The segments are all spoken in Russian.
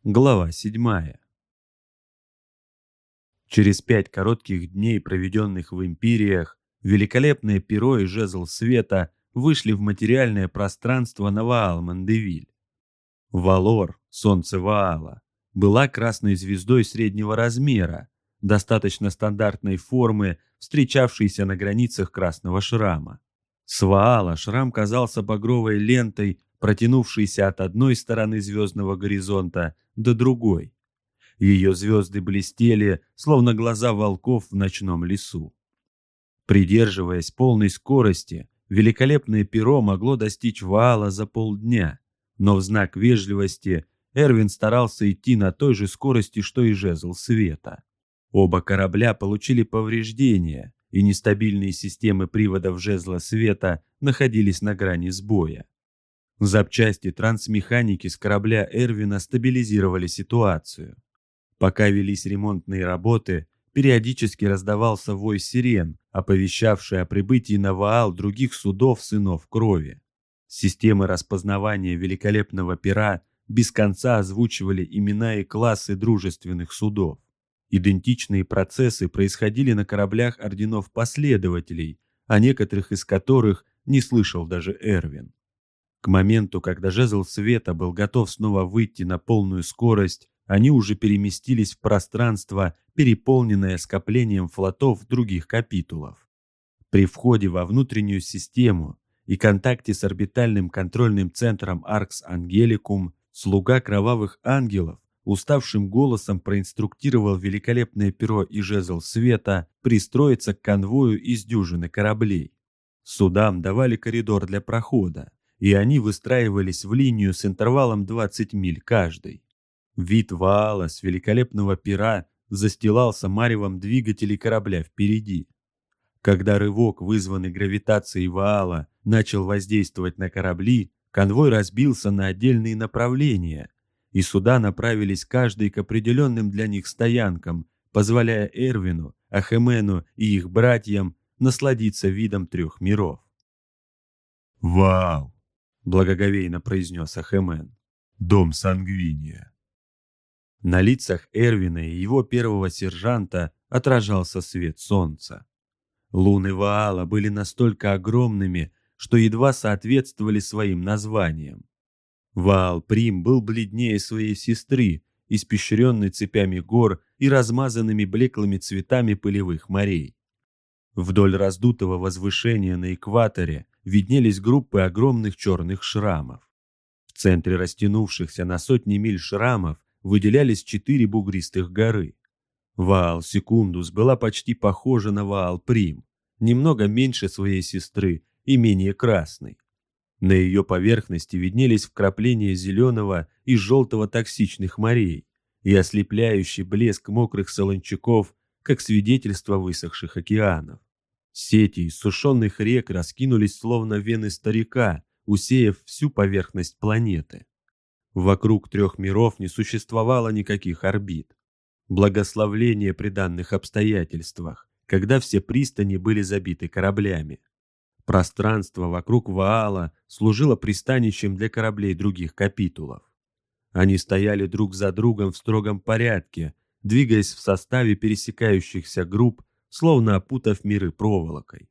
Глава 7. Через 5 коротких дней, проведенных в Империях, великолепное перо и жезл света вышли в материальное пространство на Ваал-Мандевиль. Валор, солнце Ваала, была красной звездой среднего размера, достаточно стандартной формы, встречавшейся на границах красного шрама. С Ваала шрам казался багровой лентой, протянувшейся от одной стороны звездного горизонта до другой. Ее звезды блестели, словно глаза волков в ночном лесу. Придерживаясь полной скорости, великолепное перо могло достичь Ваала за полдня, но в знак вежливости Эрвин старался идти на той же скорости, что и жезл света. Оба корабля получили повреждения, и нестабильные системы приводов жезла света находились на грани сбоя. Запчасти трансмеханики с корабля Эрвина стабилизировали ситуацию. Пока велись ремонтные работы, периодически раздавался вой сирен, оповещавший о прибытии на Ваал других судов сынов крови. Системы распознавания великолепного пера без конца озвучивали имена и классы дружественных судов. Идентичные процессы происходили на кораблях орденов последователей, о некоторых из которых не слышал даже Эрвин. К моменту, когда жезл света был готов снова выйти на полную скорость, они уже переместились в пространство, переполненное скоплением флотов других капитулов. При входе во внутреннюю систему и контакте с орбитальным контрольным центром Аркс Ангеликум слуга кровавых ангелов уставшим голосом проинструктировал великолепное перо и жезл света пристроиться к конвою из дюжины кораблей. Судам давали коридор для прохода, и они выстраивались в линию с интервалом 20 миль каждый. Вид Ваала с великолепного пера застилался маревом двигателей корабля впереди. Когда рывок, вызванный гравитацией Ваала, начал воздействовать на корабли, конвой разбился на отдельные направления, и суда направились каждый к определенным для них стоянкам, позволяя Эрвину, Ахемену и их братьям насладиться видом трех миров. «Вау!» — благоговейно произнес Ахемен. «Дом Сангвиния». На лицах Эрвина и его первого сержанта отражался свет солнца. Луны Ваала были настолько огромными, что едва соответствовали своим названиям. Ваал-Прим был бледнее своей сестры, испещренной цепями гор и размазанными блеклыми цветами пылевых морей. Вдоль раздутого возвышения на экваторе виднелись группы огромных черных шрамов. В центре растянувшихся на сотни миль шрамов выделялись 4 бугристых горы. Ваал-Секундус была почти похожа на Ваал-Прим, немного меньше своей сестры и менее красной. На ее поверхности виднелись вкрапления зеленого и желтого токсичных морей и ослепляющий блеск мокрых солончаков, как свидетельство высохших океанов. Сети иссушенных рек раскинулись словно вены старика, усеяв всю поверхность планеты. Вокруг трех миров не существовало никаких орбит. Благословление при данных обстоятельствах, когда все пристани были забиты кораблями. Пространство вокруг Ваала служило пристанищем для кораблей других капитулов. Они стояли друг за другом в строгом порядке, двигаясь в составе пересекающихся групп, словно опутав миры проволокой.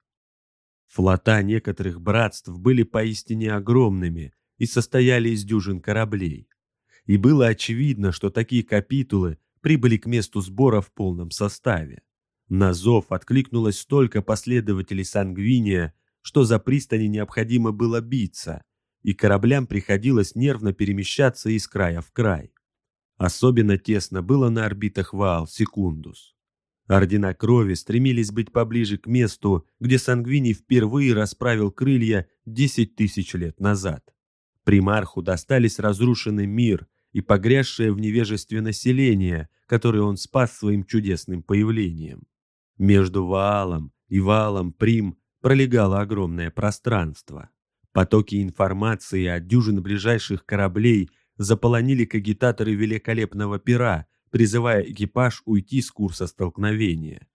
Флота некоторых братств были поистине огромными и состояли из дюжин кораблей. И было очевидно, что такие капитулы прибыли к месту сбора в полном составе. На зов откликнулось столько последователей Сангвиния, что за пристани необходимо было биться, и кораблям приходилось нервно перемещаться из края в край. Особенно тесно было на орбитах Ваал-Секундус. Ордена крови стремились быть поближе к месту, где Сангвиний впервые расправил крылья 10 тысяч лет назад. Примарху достались разрушенный мир и погрязшее в невежестве население, которое он спас своим чудесным появлением. Между Ваалом и Ваалом-Прим пролегало огромное пространство. Потоки информации от дюжин ближайших кораблей заполонили кагитаторы великолепного пера, призывая экипаж уйти с курса столкновения.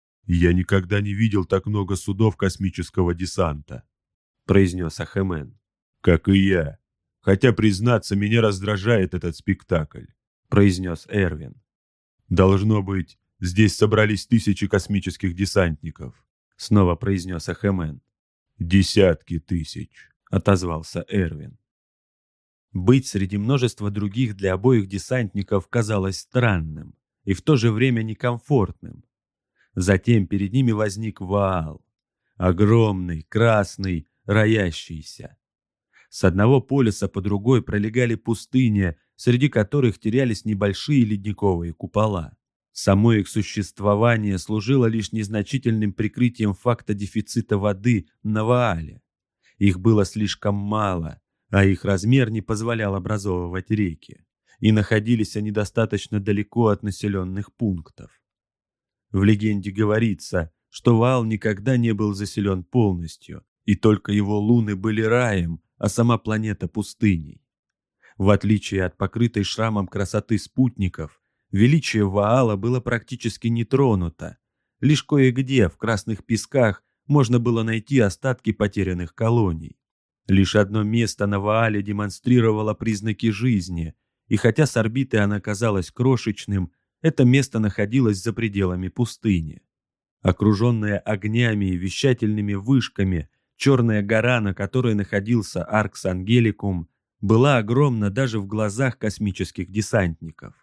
«Я никогда не видел так много судов космического десанта», — произнес Ахемен. «Как и я. Хотя, признаться, меня раздражает этот спектакль. произнес Эрвин. «Должно быть, здесь собрались тысячи космических десантников», снова произнес Ахемен. «Десятки тысяч», отозвался Эрвин. Быть среди множества других для обоих десантников казалось странным и в то же время некомфортным. Затем перед ними возник Ваал. Огромный, красный, роящийся. С одного полюса по другой пролегали пустыни, среди которых терялись небольшие ледниковые купола. Само их существование служило лишь незначительным прикрытием факта дефицита воды на Ваале. Их было слишком мало, а их размер не позволял образовывать реки, и находились они достаточно далеко от населенных пунктов. В легенде говорится, что Ваал никогда не был заселен полностью, и только его луны были раем, а сама планета пустыней. В отличие от покрытой шрамом красоты спутников, величие Ваала было практически не тронуто. Лишь кое-где в красных песках можно было найти остатки потерянных колоний. Лишь одно место на Ваале демонстрировало признаки жизни, и хотя с орбиты оно казалось крошечным, это место находилось за пределами пустыни. Окруженная огнями и вещательными вышками, черная гора, на которой находился Аркс Ангеликум, была огромна даже в глазах космических десантников.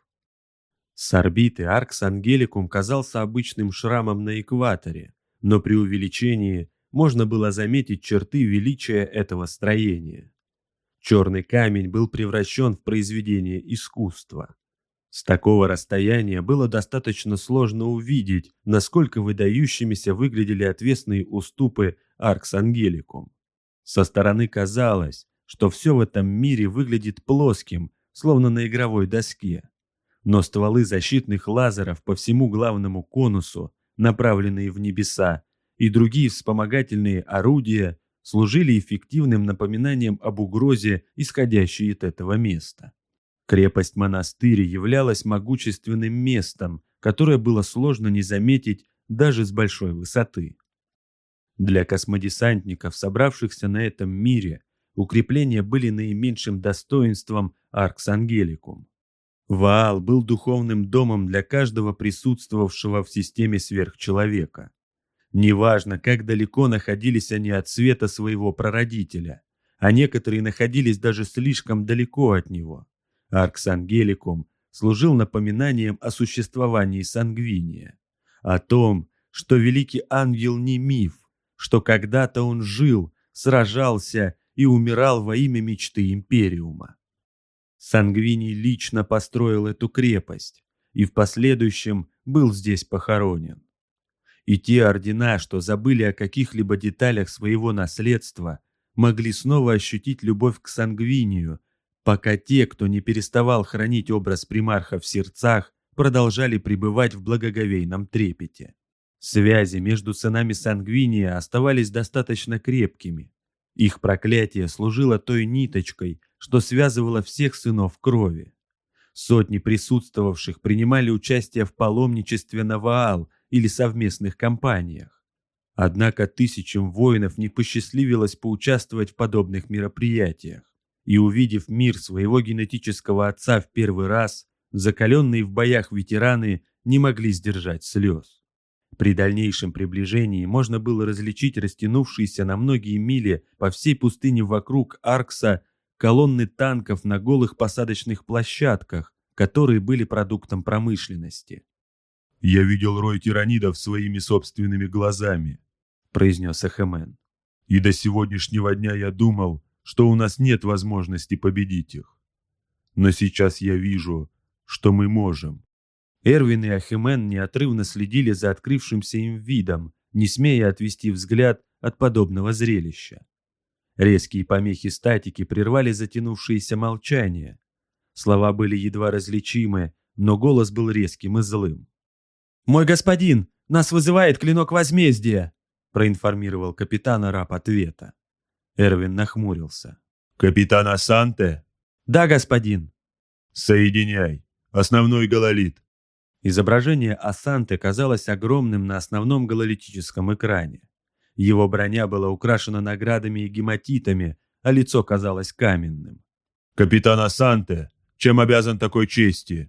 С орбиты Аркс Ангеликум казался обычным шрамом на экваторе, но при увеличении можно было заметить черты величия этого строения. Черный камень был превращен в произведение искусства. С такого расстояния было достаточно сложно увидеть, насколько выдающимися выглядели отвесные уступы Аркс Ангеликум. Со стороны казалось, что все в этом мире выглядит плоским, словно на игровой доске. Но стволы защитных лазеров по всему главному конусу, направленные в небеса, и другие вспомогательные орудия служили эффективным напоминанием об угрозе, исходящей от этого места. Крепость-монастырь являлась могущественным местом, которое было сложно не заметить даже с большой высоты. Для космодесантников, собравшихся на этом мире, укрепления были наименьшим достоинством Аркс Ангеликум. Ваал был духовным домом для каждого присутствовавшего в системе сверхчеловека. Неважно, как далеко находились они от света своего прародителя, а некоторые находились даже слишком далеко от него. Аркс Ангеликум служил напоминанием о существовании Сангвиния, о том, что великий ангел не миф, что когда-то он жил, сражался и умирал во имя мечты Империума. Сангвиний лично построил эту крепость и в последующем был здесь похоронен. И те ордена, что забыли о каких-либо деталях своего наследства, могли снова ощутить любовь к Сангвинию, пока те, кто не переставал хранить образ примарха в сердцах, продолжали пребывать в благоговейном трепете. Связи между сынами Сангвиния оставались достаточно крепкими. Их проклятие служило той ниточкой, что связывало всех сынов крови. Сотни присутствовавших принимали участие в паломничестве на Ваал или совместных кампаниях. Однако тысячам воинов не посчастливилось поучаствовать в подобных мероприятиях. И увидев мир своего генетического отца в первый раз, закаленные в боях ветераны не могли сдержать слез. При дальнейшем приближении можно было различить растянувшиеся на многие мили по всей пустыне вокруг Аркса колонны танков на голых посадочных площадках, которые были продуктом промышленности. «Я видел рой тиранидов своими собственными глазами», — произнес Ахемен. «И до сегодняшнего дня я думал, что у нас нет возможности победить их. Но сейчас я вижу, что мы можем». Эрвин и Ахемен неотрывно следили за открывшимся им видом, не смея отвести взгляд от подобного зрелища. Резкие помехи статики прервали затянувшееся молчание. Слова были едва различимы, но голос был резким и злым. «Мой господин, нас вызывает клинок возмездия!» проинформировал капитан раб ответа. Эрвин нахмурился. «Капитан Асанте?» «Да, господин». «Соединяй. Основной гололит». Изображение Асанте казалось огромным на основном гололитическом экране. Его броня была украшена наградами и гематитами, а лицо казалось каменным. «Капитан Асанте, чем обязан такой чести?»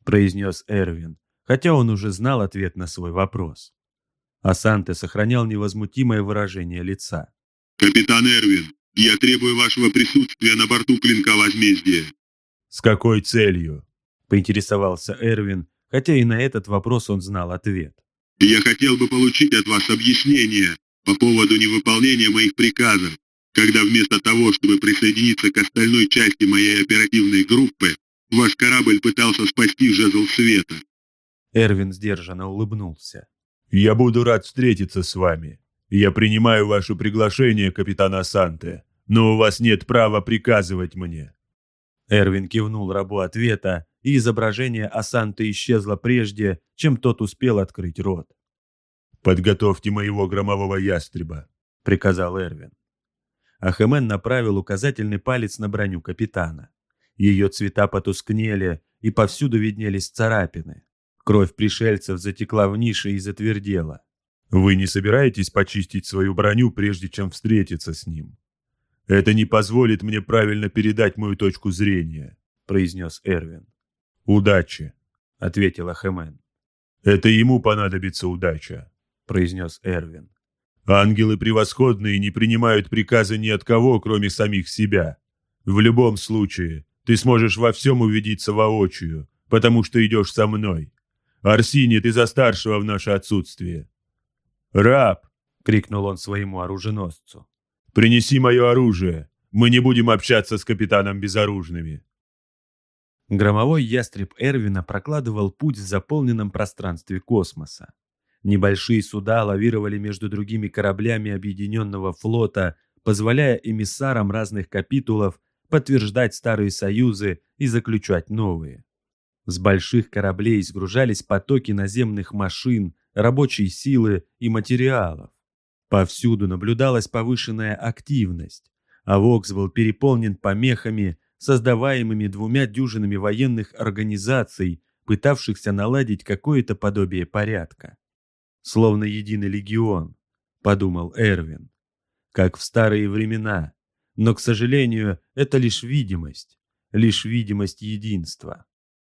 произнес Эрвин, хотя он уже знал ответ на свой вопрос. Асанте сохранял невозмутимое выражение лица. «Капитан Эрвин, я требую вашего присутствия на борту клинка возмездия». «С какой целью?» — поинтересовался Эрвин, хотя и на этот вопрос он знал ответ. «Я хотел бы получить от вас объяснение по поводу невыполнения моих приказов, когда вместо того, чтобы присоединиться к остальной части моей оперативной группы, ваш корабль пытался спасти жезл света». Эрвин сдержанно улыбнулся. «Я буду рад встретиться с вами. Я принимаю ваше приглашение, капитан Асанте, но у вас нет права приказывать мне». Эрвин кивнул рабу ответа, и изображение Асанте исчезло прежде, чем тот успел открыть рот. «Подготовьте моего громового ястреба», — приказал Эрвин. Ахемен направил указательный палец на броню капитана. Ее цвета потускнели, и повсюду виднелись царапины. Кровь пришельцев затекла в нише и затвердела. «Вы не собираетесь почистить свою броню, прежде чем встретиться с ним? Это не позволит мне правильно передать мою точку зрения», — произнес Эрвин. «Удачи», — ответил Ахемен. «Это ему понадобится удача», — произнес Эрвин. «Ангелы превосходные не принимают приказа ни от кого, кроме самих себя. В любом случае, ты сможешь во всем убедиться воочию, потому что идешь со мной. Арсини, ты за старшего в наше отсутствие». «Раб!» — крикнул он своему оруженосцу. «Принеси мое оружие. Мы не будем общаться с капитаном безоружными». Громовой ястреб Эрвина прокладывал путь в заполненном пространстве космоса. Небольшие суда лавировали между другими кораблями объединенного флота, позволяя эмиссарам разных капитулов подтверждать старые союзы и заключать новые. С больших кораблей сгружались потоки наземных машин, рабочей силы и материалов. Повсюду наблюдалась повышенная активность, а Вокс был переполнен помехами, создаваемыми 2 дюжинами военных организаций, пытавшихся наладить какое-то подобие порядка. «Словно единый легион», — подумал Эрвин, — «как в старые времена, но, к сожалению, это лишь видимость единства».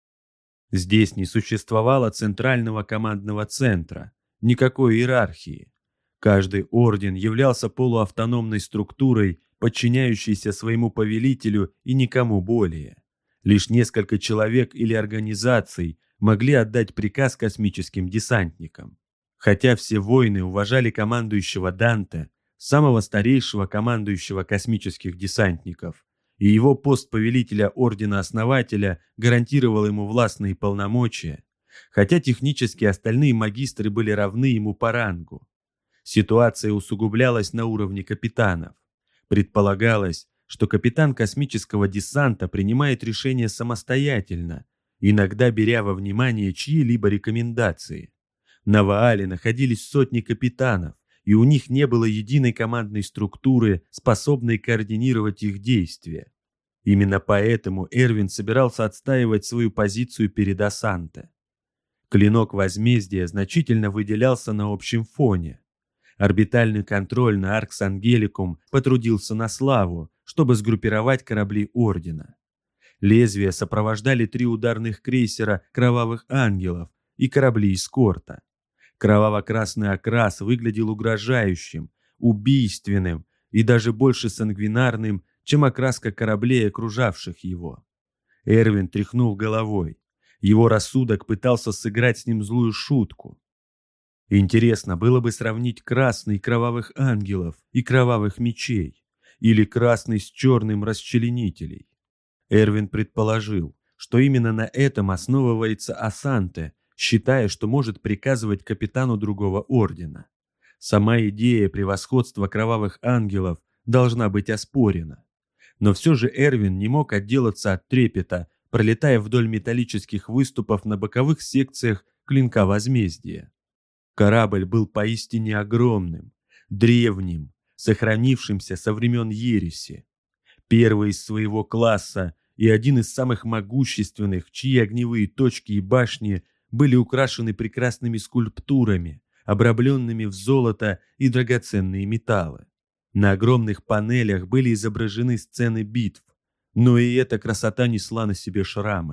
Здесь не существовало центрального командного центра, никакой иерархии. Каждый орден являлся полуавтономной структурой, подчиняющейся своему повелителю и никому более. Лишь несколько человек или организаций могли отдать приказ космическим десантникам. Хотя все воины уважали командующего Данте, самого старейшего командующего космических десантников, и его пост повелителя Ордена-Основателя гарантировал ему властные полномочия, хотя технически остальные магистры были равны ему по рангу. Ситуация усугублялась на уровне капитанов. Предполагалось, что капитан космического десанта принимает решения самостоятельно, иногда беря во внимание чьи-либо рекомендации. На Ваале находились сотни капитанов, и у них не было единой командной структуры, способной координировать их действия. Именно поэтому Эрвин собирался отстаивать свою позицию перед Асанте. Клинок возмездия значительно выделялся на общем фоне. Орбитальный контроль на Аркс Ангеликум потрудился на славу, чтобы сгруппировать корабли Ордена. Лезвия сопровождали 3 ударных крейсера «Кровавых ангелов» и корабли эскорта. Кроваво-красный окрас выглядел угрожающим, убийственным и даже больше сангвинарным, чем окраска кораблей, окружавших его. Эрвин тряхнул головой. Его рассудок пытался сыграть с ним злую шутку. Интересно было бы сравнить красный кровавых ангелов и кровавых мечей, или красный с черным расчленителей. Эрвин предположил, что именно на этом основывается Асанте, считая, что может приказывать капитану другого ордена. Сама идея превосходства кровавых ангелов должна быть оспорена. Но все же Эрвин не мог отделаться от трепета, пролетая вдоль металлических выступов на боковых секциях клинка возмездия. Корабль был поистине огромным, древним, сохранившимся со времен Ереси. Первый из своего класса и один из самых могущественных, чьи огневые точки и башни были украшены прекрасными скульптурами, обрамленными в золото и драгоценные металлы. На огромных панелях были изображены сцены битв, но и эта красота несла на себе шрамы.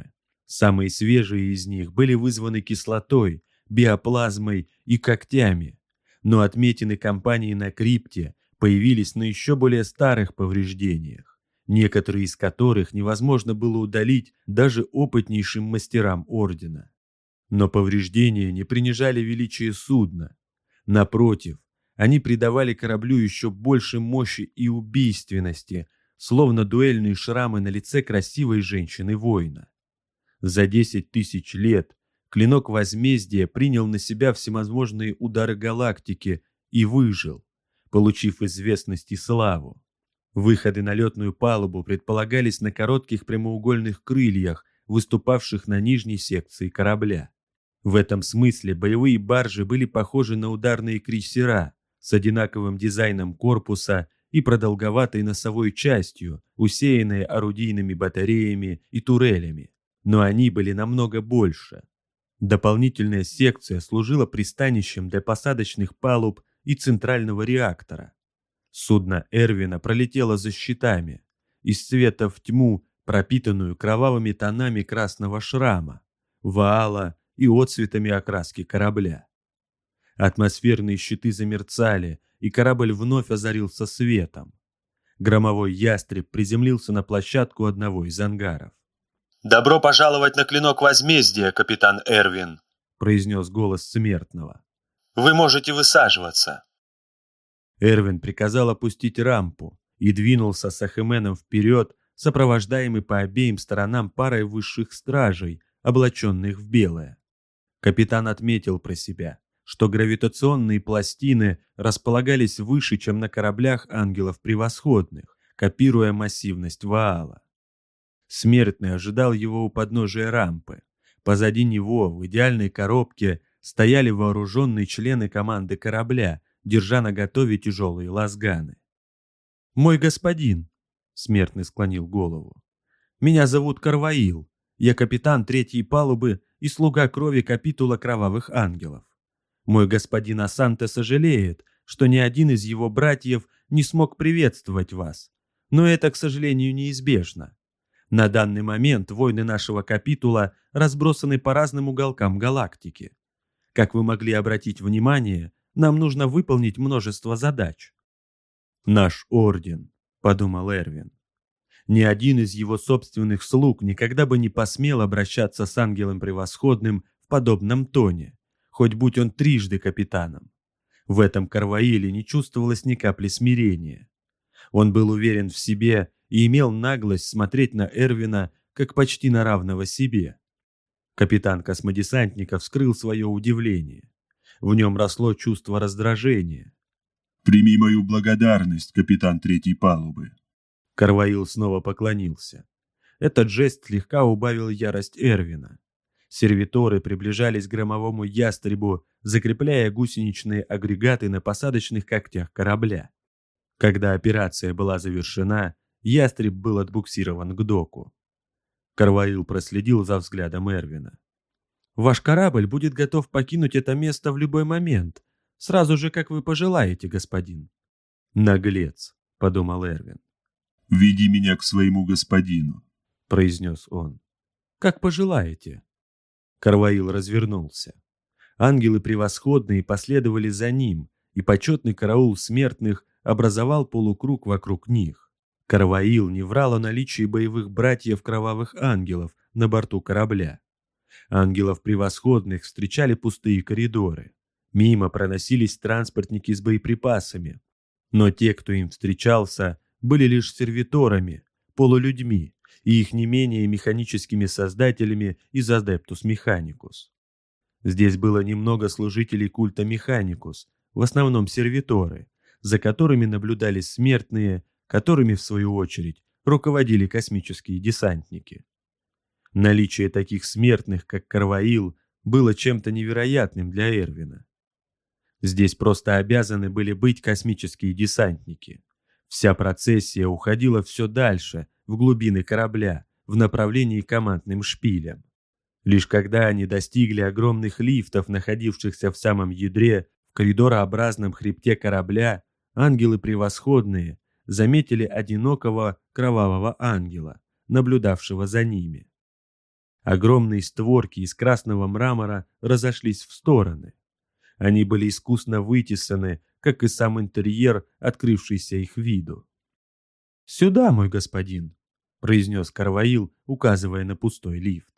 Самые свежие из них были вызваны кислотой, биоплазмой и когтями, но отметины компании на крипте появились на еще более старых повреждениях, некоторые из которых невозможно было удалить даже опытнейшим мастерам Ордена. Но повреждения не принижали величие судна. Напротив, они придавали кораблю еще больше мощи и убийственности, словно дуэльные шрамы на лице красивой женщины-воина. За 10 тысяч лет клинок возмездия принял на себя всевозможные удары галактики и выжил, получив известность и славу. Выходы на летную палубу предполагались на коротких прямоугольных крыльях, выступавших на нижней секции корабля. В этом смысле боевые баржи были похожи на ударные крейсера с одинаковым дизайном корпуса и продолговатой носовой частью, усеянной орудийными батареями и турелями, но они были намного больше. Дополнительная секция служила пристанищем для посадочных палуб и центрального реактора. Судно Эрвина пролетело за щитами, из света в тьму, пропитанную кровавыми тонами красного шрама, ваала и отцветами окраски корабля. Атмосферные щиты замерцали, и корабль вновь озарился светом. Громовой ястреб приземлился на площадку одного из ангаров. «Добро пожаловать на клинок возмездия, капитан Эрвин», — произнес голос смертного. «Вы можете высаживаться». Эрвин приказал опустить рампу и двинулся с Ахеменом вперед, сопровождаемый по обеим сторонам парой высших стражей, облаченных в белое. Капитан отметил про себя, что гравитационные пластины располагались выше, чем на кораблях ангелов превосходных, копируя массивность Ваала. Смертный ожидал его у подножия рампы. Позади него, в идеальной коробке, стояли вооруженные члены команды корабля, держа наготове тяжелые лазганы. «Мой господин», — смертный склонил голову, — «меня зовут Карваил. Я капитан третьей палубы и слуга крови капитула Кровавых Ангелов. Мой господин Асанте сожалеет, что ни один из его братьев не смог приветствовать вас, но это, к сожалению, неизбежно. На данный момент воины нашего капитула разбросаны по разным уголкам галактики. Как вы могли обратить внимание, нам нужно выполнить множество задач». «Наш орден», — подумал Эрвин. Ни один из его собственных слуг никогда бы не посмел обращаться с ангелом превосходным в подобном тоне, хоть будь он трижды капитаном. В этом Карваиле не чувствовалось ни капли смирения. Он был уверен в себе и имел наглость смотреть на Эрвина как почти на равного себе. Капитан космодесантников скрыл свое удивление. В нем росло чувство раздражения. «Прими мою благодарность, капитан третьей палубы». Карваил снова поклонился. Этот жест слегка убавил ярость Эрвина. Сервиторы приближались к громовому ястребу, закрепляя гусеничные агрегаты на посадочных когтях корабля. Когда операция была завершена, ястреб был отбуксирован к доку. Карваил проследил за взглядом Эрвина. «Ваш корабль будет готов покинуть это место в любой момент, сразу же, как вы пожелаете, господин». «Наглец», — подумал Эрвин. «Веди меня к своему господину», — произнес он. «Как пожелаете». Карваил развернулся. Ангелы превосходные последовали за ним, и почетный караул смертных образовал полукруг вокруг них. Карваил не врал о наличии боевых братьев Кровавых Ангелов на борту корабля. Ангелов превосходных встречали пустые коридоры. Мимо проносились транспортники с боеприпасами. Но те, кто им встречался, были лишь сервиторами, полулюдьми и их не менее механическими создателями из Адептус Механикус. Здесь было немного служителей культа Механикус, в основном сервиторы, за которыми наблюдали смертные, которыми, в свою очередь, руководили космические десантники. Наличие таких смертных, как Карваил, было чем-то невероятным для Эрвина. Здесь просто обязаны были быть космические десантники. Вся процессия уходила все дальше, в глубины корабля, в направлении командным шпилям. Лишь когда они достигли огромных лифтов, находившихся в самом ядре, в коридорообразном хребте корабля, ангелы превосходные заметили одинокого кровавого ангела, наблюдавшего за ними. Огромные створки из красного мрамора разошлись в стороны. Они были искусно вытесаны, как и сам интерьер, открывшийся их виду. «Сюда, мой господин», — произнес Карваил, указывая на пустой лифт.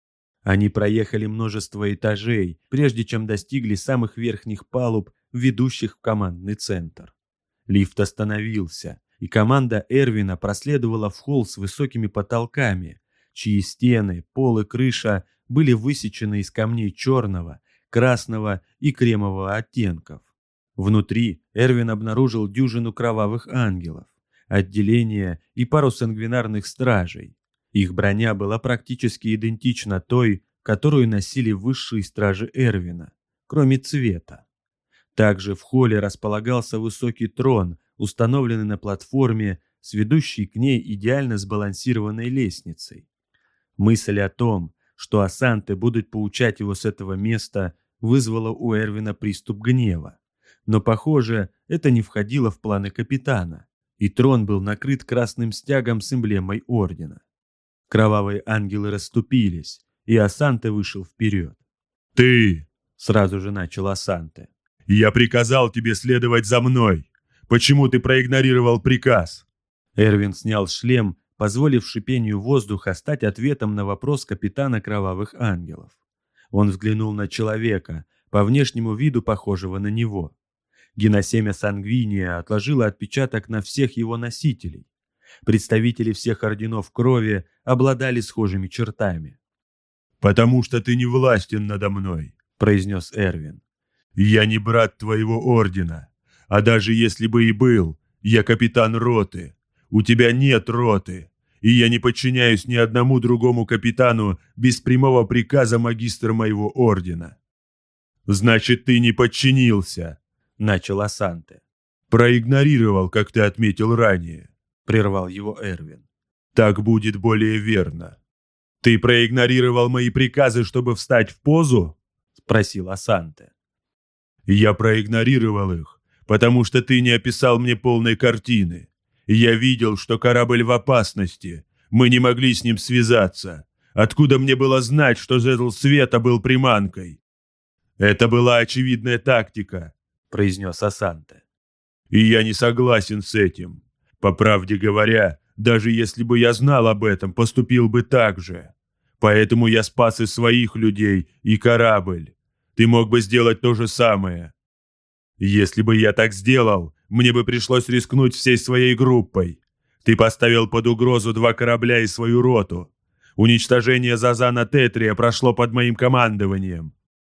Они проехали множество этажей, прежде чем достигли самых верхних палуб, ведущих в командный центр. Лифт остановился, и команда Эрвина проследовала в холл с высокими потолками, чьи стены, пол и крыша были высечены из камней черного, красного и кремового оттенков. Внутри Эрвин обнаружил дюжину кровавых ангелов, отделение и пару сангвинарных стражей. Их броня была практически идентична той, которую носили высшие стражи Эрвина, кроме цвета. Также в холле располагался высокий трон, установленный на платформе с ведущей к ней идеально сбалансированной лестницей. Мысль о том, что Асанте будут поучать его с этого места, вызвала у Эрвина приступ гнева. Но, похоже, это не входило в планы капитана, и трон был накрыт красным стягом с эмблемой ордена. Кровавые ангелы расступились, и Асанте вышел вперед. «Ты!» — сразу же начал Асанте. «Я приказал тебе следовать за мной. Почему ты проигнорировал приказ?» Эрвин снял шлем, позволив шипению воздуха стать ответом на вопрос капитана Кровавых Ангелов. Он взглянул на человека, по внешнему виду похожего на него. Геносемя Сангвиния отложило отпечаток на всех его носителей. Представители всех орденов крови обладали схожими чертами. «Потому что ты не властен надо мной», — произнес Эрвин. «Я не брат твоего ордена. А даже если бы и был, я капитан роты. У тебя нет роты, и я не подчиняюсь ни одному другому капитану без прямого приказа магистра моего ордена». «Значит, ты не подчинился», — начал Асанте. «Проигнорировал, как ты отметил ранее», — прервал его Эрвин. «Так будет более верно». «Ты проигнорировал мои приказы, чтобы встать в позу?» — спросил Асанте. «Я проигнорировал их, потому что ты не описал мне полной картины. Я видел, что корабль в опасности. Мы не могли с ним связаться. Откуда мне было знать, что жезл света был приманкой?» «Это была очевидная тактика», — произнес Асанте. «И я не согласен с этим. По правде говоря, даже если бы я знал об этом, поступил бы так же. Поэтому я спас и своих людей, и корабль. Ты мог бы сделать то же самое. Если бы я так сделал, мне бы пришлось рискнуть всей своей группой. Ты поставил под угрозу 2 корабля и свою роту. Уничтожение Зазана Тетрия прошло под моим командованием».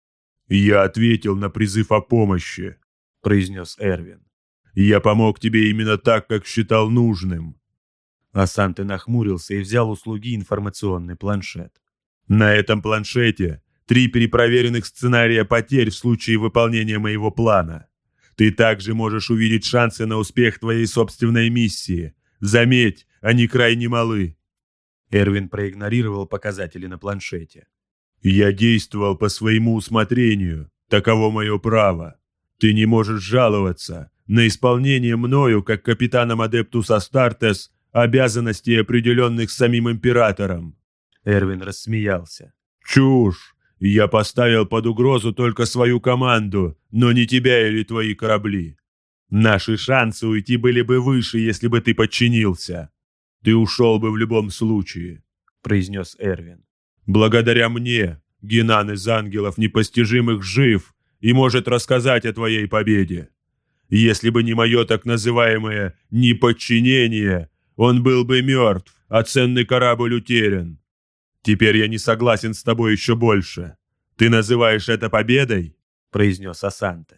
«Я ответил на призыв о помощи», — произнес Эрвин. «Я помог тебе именно так, как считал нужным». Асанте нахмурился и взял у слуги информационный планшет. «На этом планшете 3 перепроверенных сценария потерь в случае выполнения моего плана. Ты также можешь увидеть шансы на успех твоей собственной миссии. Заметь, они крайне малы». Эрвин проигнорировал показатели на планшете. «Я действовал по своему усмотрению. Таково мое право. Ты не можешь жаловаться на исполнение мною, как капитаном Адептус Астартес, обязанностей, определенных самим императором». Эрвин рассмеялся. «Чушь! Я поставил под угрозу только свою команду, но не тебя или твои корабли. Наши шансы уйти были бы выше, если бы ты подчинился. Ты ушел бы в любом случае», — произнес Эрвин. «Благодаря мне Генан из ангелов непостижимых жив и может рассказать о твоей победе. Если бы не мое так называемое неподчинение, он был бы мертв, а ценный корабль утерян. Теперь я не согласен с тобой еще больше. Ты называешь это победой?» — произнес Асанте.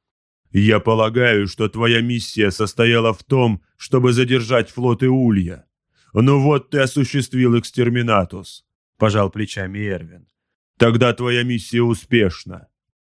«Я полагаю, что твоя миссия состояла в том, чтобы задержать флот Иулья. Ну вот ты осуществил экстерминатус», — пожал плечами Эрвин. «Тогда твоя миссия успешна.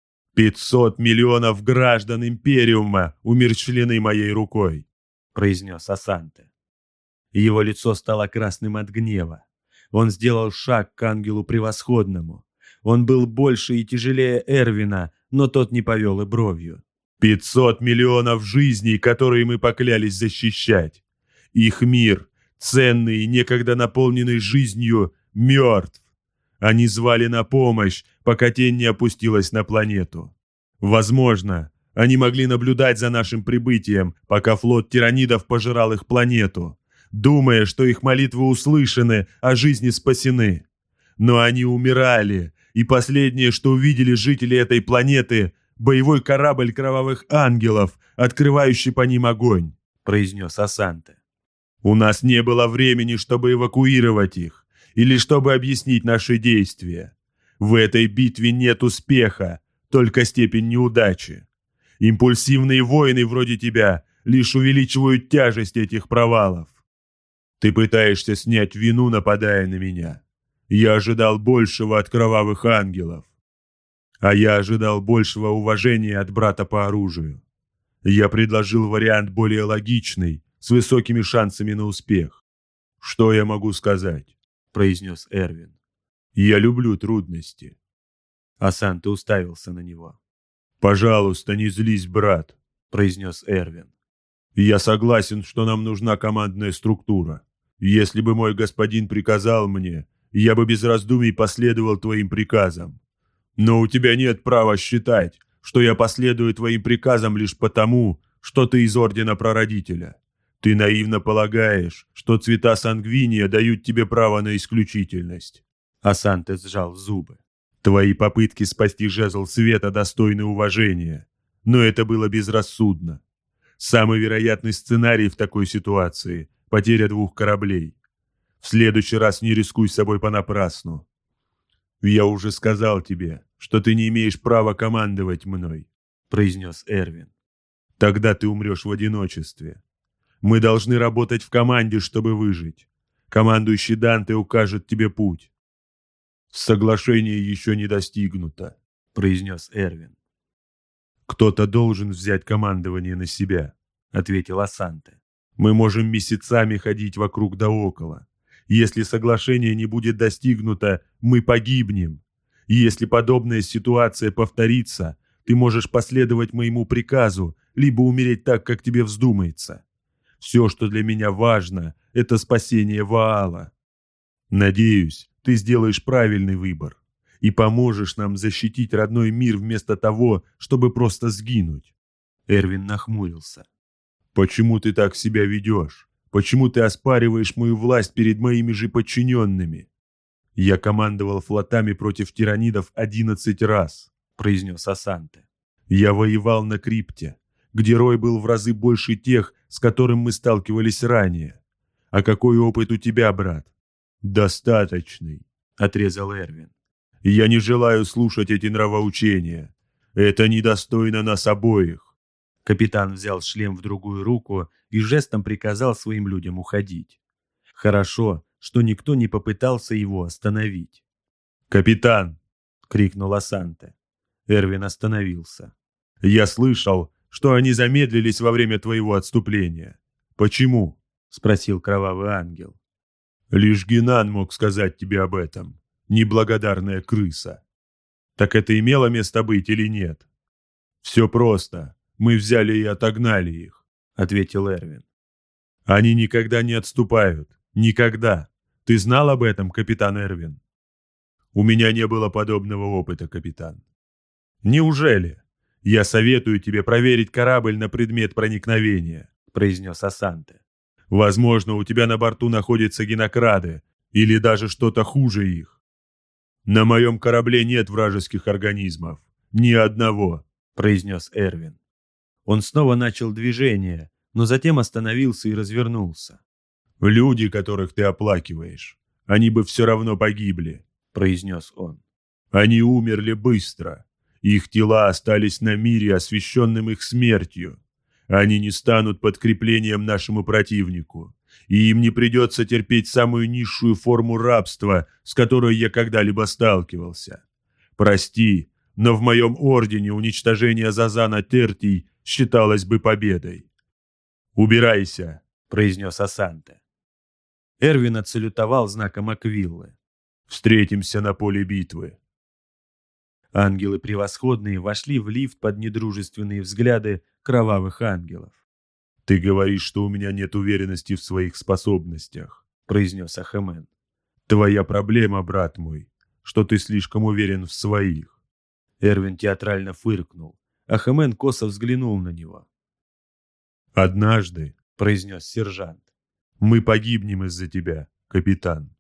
500 миллионов граждан Империума умерщвлены моей рукой», — произнес Асанте. Его лицо стало красным от гнева. Он сделал шаг к ангелу превосходному. Он был больше и тяжелее Эрвина, но тот не повел и бровью. 500 миллионов жизней, которые мы поклялись защищать. Их мир, ценный и некогда наполненный жизнью, мертв. Они звали на помощь, пока тень не опустилась на планету. Возможно, они могли наблюдать за нашим прибытием, пока флот тиранидов пожирал их планету, думая, что их молитвы услышаны, а жизни спасены. Но они умирали, и последнее, что увидели жители этой планеты – боевой корабль кровавых ангелов, открывающий по ним огонь», – произнес Асанте. «У нас не было времени, чтобы эвакуировать их, или чтобы объяснить наши действия. В этой битве нет успеха, только степень неудачи. Импульсивные воины вроде тебя лишь увеличивают тяжесть этих провалов. Ты пытаешься снять вину, нападая на меня. Я ожидал большего от кровавых ангелов. А я ожидал большего уважения от брата по оружию. Я предложил вариант более логичный, с высокими шансами на успех. Что я могу сказать?» – произнес Эрвин. «Я люблю трудности». Асанте уставился на него. «Пожалуйста, не злись, брат», – произнес Эрвин. «Я согласен, что нам нужна командная структура. Если бы мой господин приказал мне, я бы без раздумий последовал твоим приказам. Но у тебя нет права считать, что я последую твоим приказам лишь потому, что ты из Ордена Прародителя. Ты наивно полагаешь, что цвета сангвиния дают тебе право на исключительность». Асанте сжал зубы. «Твои попытки спасти жезл света достойны уважения, но это было безрассудно. Самый вероятный сценарий в такой ситуации – потеря 2 кораблей. В следующий раз не рискуй собой понапрасну. Я уже сказал тебе, что ты не имеешь права командовать мной», – произнес Эрвин. «Тогда ты умрешь в одиночестве. Мы должны работать в команде, чтобы выжить. Командующий Данте укажет тебе путь». «Соглашение еще не достигнуто», – произнес Эрвин. «Кто-то должен взять командование на себя», – ответил Асанте. «Мы можем месяцами ходить вокруг да около. Если соглашение не будет достигнуто, мы погибнем. И если подобная ситуация повторится, ты можешь последовать моему приказу, либо умереть так, как тебе вздумается. Все, что для меня важно, это спасение Ваала. Надеюсь, ты сделаешь правильный выбор и поможешь нам защитить родной мир вместо того, чтобы просто сгинуть». Эрвин нахмурился. «Почему ты так себя ведешь? Почему ты оспариваешь мою власть перед моими же подчиненными? Я командовал флотами против тиранидов 11 раз», – произнес Асанте. «Я воевал на Крипте, где рой был в разы больше тех, с которым мы сталкивались ранее. А какой опыт у тебя, брат?» «Достаточный», – отрезал Эрвин. «Я не желаю слушать эти нравоучения. Это недостойно нас обоих». Капитан взял шлем в другую руку и жестом приказал своим людям уходить. Хорошо, что никто не попытался его остановить. «Капитан!» – крикнул Асанте. Эрвин остановился. «Я слышал, что они замедлились во время твоего отступления. Почему?» – спросил Кровавый Ангел. «Лишь Генан мог сказать тебе об этом, неблагодарная крыса. Так это имело место быть или нет?» «Все просто. Мы взяли и отогнали их», — ответил Эрвин. «Они никогда не отступают. Никогда. Ты знал об этом, капитан Эрвин?» «У меня не было подобного опыта, капитан». «Неужели? Я советую тебе проверить корабль на предмет проникновения», — произнес Асанте. «Возможно, у тебя на борту находятся генокрады или даже что-то хуже их». «На моем корабле нет вражеских организмов. Ни одного», — произнес Эрвин. Он снова начал движение, но затем остановился и развернулся. «Люди, которых ты оплакиваешь, они бы все равно погибли», — произнес он. «Они умерли быстро. Их тела остались на мире, освященным их смертью. Они не станут подкреплением нашему противнику, и им не придется терпеть самую низшую форму рабства, с которой я когда-либо сталкивался. Прости, но в моем ордене уничтожение Зазана Тертий считалось бы победой». «Убирайся», — произнес Асанте. Эрвин отсалютовал знаком Аквиллы. «Встретимся на поле битвы». Ангелы превосходные вошли в лифт под недружественные взгляды кровавых ангелов. «Ты говоришь, что у меня нет уверенности в своих способностях», — произнес Ахемен. «Твоя проблема, брат мой, что ты слишком уверен в своих». Эрвин театрально фыркнул, а Хэмэн косо взглянул на него. «Однажды», — произнес сержант, — «мы погибнем из-за тебя, капитан».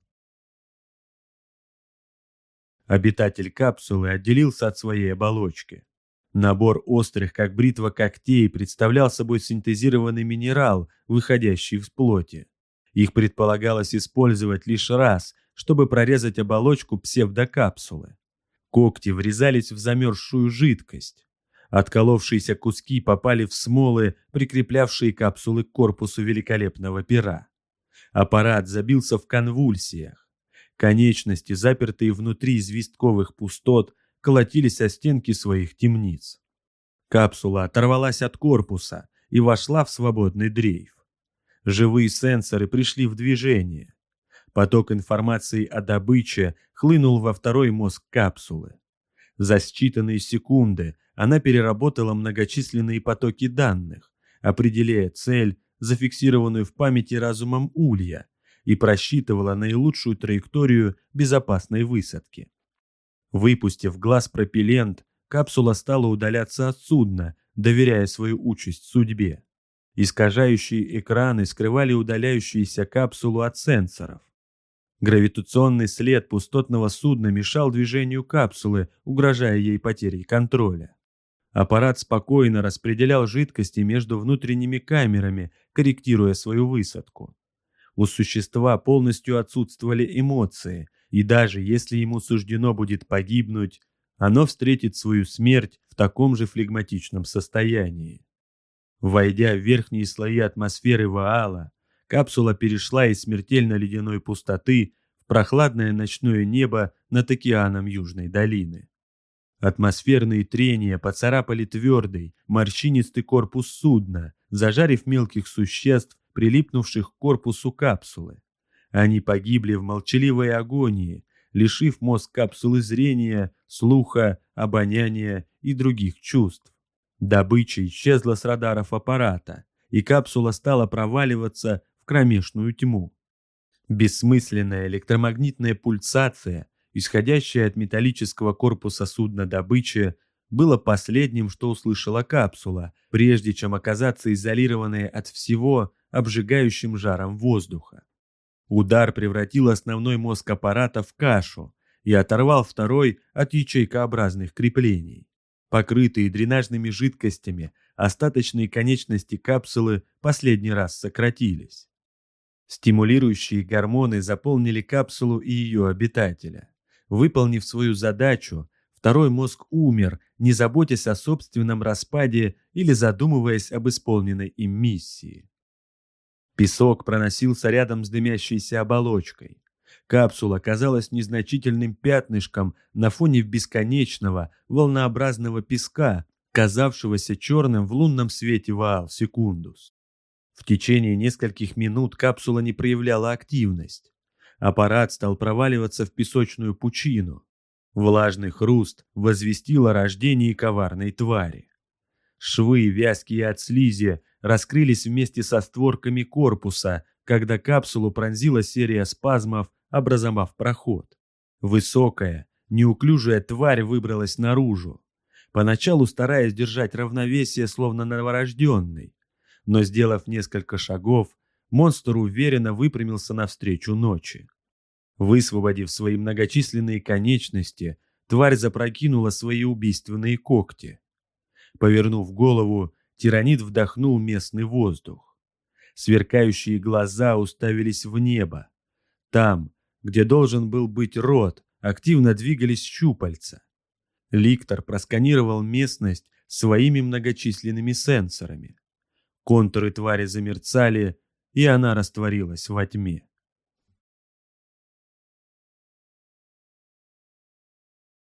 Обитатель капсулы отделился от своей оболочки. Набор острых, как бритва, когтей представлял собой синтезированный минерал, выходящий из плоти. Их предполагалось использовать лишь раз, чтобы прорезать оболочку псевдокапсулы. Когти врезались в замерзшую жидкость. Отколовшиеся куски попали в смолы, прикреплявшие капсулы к корпусу великолепного пера. Аппарат забился в конвульсиях. Конечности, запертые внутри известковых пустот, колотились о стенки своих темниц. Капсула оторвалась от корпуса и вошла в свободный дрейф. Живые сенсоры пришли в движение. Поток информации о добыче хлынул во второй мозг капсулы. За считанные секунды она переработала многочисленные потоки данных, определяя цель, зафиксированную в памяти разумом Улья, и просчитывала наилучшую траекторию безопасной высадки. Выпустив глаз-пропеллент, капсула стала удаляться от судна, доверяя свою участь судьбе. Искажающие экраны скрывали удаляющуюся капсулу от сенсоров. Гравитационный след пустотного судна мешал движению капсулы, угрожая ей потерей контроля. Аппарат спокойно распределял жидкости между внутренними камерами, корректируя свою высадку. У существа полностью отсутствовали эмоции, и даже если ему суждено будет погибнуть, оно встретит свою смерть в таком же флегматичном состоянии. Войдя в верхние слои атмосферы Ваала, капсула перешла из смертельно ледяной пустоты в прохладное ночное небо над океаном Южной долины. Атмосферные трения поцарапали твердый, морщинистый корпус судна, зажарив мелких существ, прилипнувших к корпусу капсулы. Они погибли в молчаливой агонии, лишив мозг капсулы зрения, слуха, обоняния и других чувств. Добыча исчезла с радаров аппарата, и капсула стала проваливаться в кромешную тьму. Бессмысленная электромагнитная пульсация, исходящая от металлического корпуса судна добычи, было последним, что услышала капсула, прежде чем оказаться изолированной от всего обжигающим жаром воздуха. Удар превратил основной мозг аппарата в кашу и оторвал второй от ячейкообразных креплений. Покрытые дренажными жидкостями, остаточные конечности капсулы последний раз сократились. Стимулирующие гормоны заполнили капсулу и ее обитателя. Выполнив свою задачу, второй мозг умер, не заботясь о собственном распаде или задумываясь об исполненной им миссии. Песок проносился рядом с дымящейся оболочкой. Капсула казалась незначительным пятнышком на фоне бесконечного, волнообразного песка, казавшегося черным в лунном свете Ваал-Секундус. В течение нескольких минут капсула не проявляла активность. Аппарат стал проваливаться в песочную пучину. Влажный хруст возвестил о рождении коварной твари. Швы, вязкие от слизи, раскрылись вместе со створками корпуса, когда капсулу пронзила серия спазмов, образовав проход. Высокая, неуклюжая тварь выбралась наружу, поначалу стараясь держать равновесие, словно новорожденный. Но, сделав несколько шагов, монстр уверенно выпрямился навстречу ночи. Высвободив свои многочисленные конечности, тварь запрокинула свои убийственные когти. Повернув голову, тиранид вдохнул местный воздух. Сверкающие глаза уставились в небо. Там, где должен был быть рот, активно двигались щупальца. Ликтор просканировал местность своими многочисленными сенсорами. Контуры твари замерцали, и она растворилась во тьме.